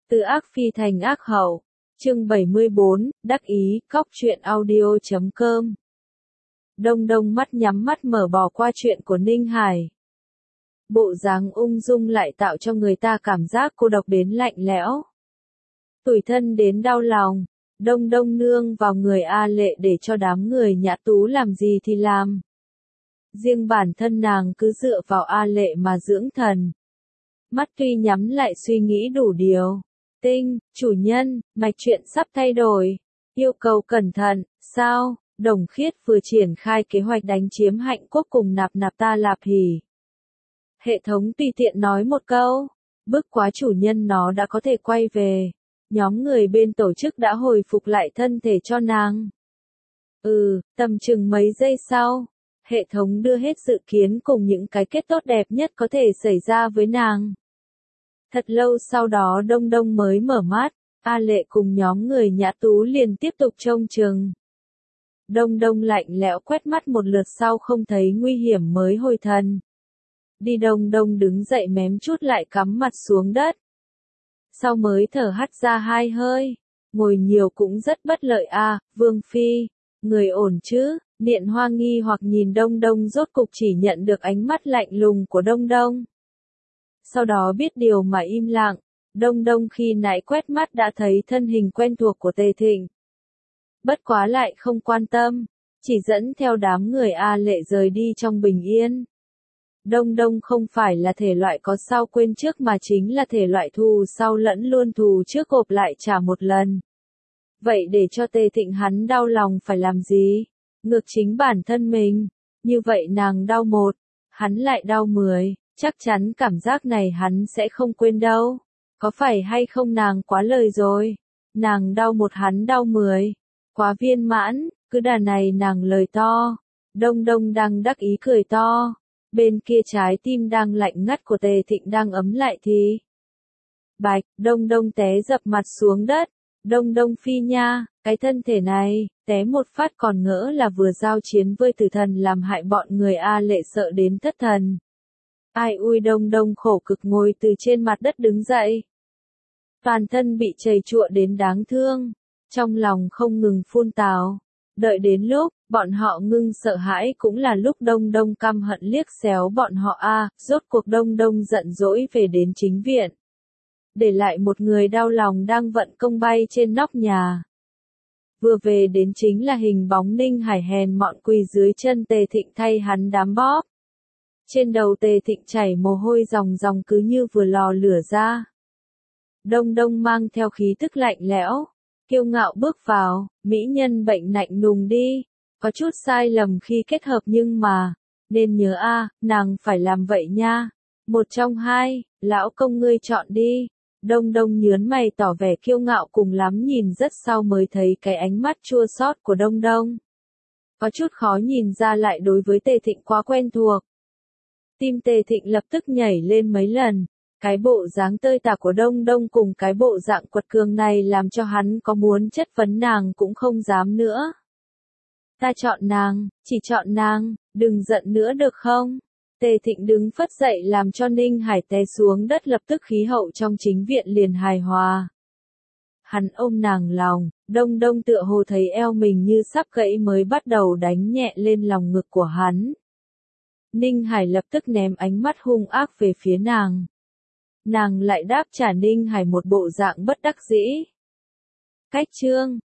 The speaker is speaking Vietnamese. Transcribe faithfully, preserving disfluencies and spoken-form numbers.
Từ ác phi thành ác hậu. Chương bảy mươi bốn, đắc ý, cóc truyện audio chấm com. Đông Đông mắt nhắm mắt mở bỏ qua chuyện của Ninh Hải. Bộ dáng ung dung lại tạo cho người ta cảm giác cô độc đến lạnh lẽo. Tủi thân đến đau lòng. Đông Đông nương vào người A Lệ để cho đám người Nhã Tú làm gì thì làm. Riêng bản thân nàng cứ dựa vào A Lệ mà dưỡng thần. Mắt tuy nhắm lại suy nghĩ đủ điều. Tinh, chủ nhân, mạch chuyện sắp thay đổi. Yêu cầu cẩn thận, sao? Đồng Khiết vừa triển khai kế hoạch đánh chiếm Hạnh Quốc cùng Nạp Nạp Ta Lạp Hỉ. Hệ thống tùy tiện nói một câu. Bức quá chủ nhân nó đã có thể quay về. Nhóm người bên tổ chức đã hồi phục lại thân thể cho nàng. Ừ, tầm chừng mấy giây sau. Hệ thống đưa hết dự kiến cùng những cái kết tốt đẹp nhất có thể xảy ra với nàng. Thật lâu sau đó Đông Đông mới mở mắt, A Lệ cùng nhóm người Nhã Tú liền tiếp tục trông chừng. Đông Đông lạnh lẽo quét mắt một lượt sau không thấy nguy hiểm mới hồi thần. Đi Đông Đông đứng dậy mém chút lại cắm mặt xuống đất. Sau mới thở hắt ra hai hơi, ngồi nhiều cũng rất bất lợi a, Vương Phi, người ổn chứ? Niệm Hoa nghi hoặc nhìn Đông Đông rốt cục chỉ nhận được ánh mắt lạnh lùng của Đông Đông. Sau đó biết điều mà im lặng, Đông Đông khi nãy quét mắt đã thấy thân hình quen thuộc của Tề Thịnh. Bất quá lại không quan tâm, chỉ dẫn theo đám người A Lệ rời đi trong bình yên. Đông Đông không phải là thể loại có sau quên trước mà chính là thể loại thù sau lẫn luôn thù trước gộp lại trả một lần. Vậy để cho Tề Thịnh hắn đau lòng phải làm gì? Ngược chính bản thân mình. Như vậy nàng đau một, hắn lại đau mười. Chắc chắn cảm giác này hắn sẽ không quên đâu. Có phải hay không nàng quá lời rồi. Nàng đau một hắn đau mười. Quá viên mãn, cứ đà này nàng lời to. Đông Đông đang đắc ý cười to. Bên kia trái tim đang lạnh ngắt của Tề Thịnh đang ấm lại thì. Bạch, Đông Đông té dập mặt xuống đất. Đông Đông Phi nha, cái thân thể này, té một phát còn ngỡ là vừa giao chiến với tử thần làm hại bọn người A Lệ sợ đến thất thần. Ai ui Đông Đông khổ cực ngồi từ trên mặt đất đứng dậy. Toàn thân bị trầy trụa đến đáng thương. Trong lòng không ngừng phun tào. Đợi đến lúc, bọn họ ngưng sợ hãi cũng là lúc Đông Đông căm hận liếc xéo bọn họ a, rốt cuộc Đông Đông giận dỗi về đến chính viện. Để lại một người đau lòng đang vận công bay trên nóc nhà. Vừa về đến chính là hình bóng Ninh Hải hèn mọn quỳ dưới chân Tề Thịnh thay hắn đám bóp. Trên đầu Tề Thịnh chảy mồ hôi ròng ròng cứ như vừa lò lửa ra. Đông Đông mang theo khí tức lạnh lẽo, kiêu ngạo bước vào, mỹ nhân bệnh nạnh nùng đi, có chút sai lầm khi kết hợp nhưng mà, nên nhớ a, nàng phải làm vậy nha. Một trong hai, lão công ngươi chọn đi. Đông Đông nhớn mày tỏ vẻ kiêu ngạo cùng lắm nhìn rất sau mới thấy cái ánh mắt chua xót của Đông Đông. Có chút khó nhìn ra lại đối với Tề Thịnh quá quen thuộc. Tim Tề Thịnh lập tức nhảy lên mấy lần, cái bộ dáng tơi tả của Đông Đông cùng cái bộ dạng quật cường này làm cho hắn có muốn chất vấn nàng cũng không dám nữa. Ta chọn nàng, chỉ chọn nàng, đừng giận nữa được không? Tề Thịnh đứng phất dậy làm cho Ninh Hải té xuống đất lập tức khí hậu trong chính viện liền hài hòa. Hắn ôm nàng lòng, Đông Đông tựa hồ thấy eo mình như sắp gãy mới bắt đầu đánh nhẹ lên lòng ngực của hắn. Ninh Hải lập tức ném ánh mắt hung ác về phía nàng. Nàng lại đáp trả Ninh Hải một bộ dạng bất đắc dĩ. Cách chương,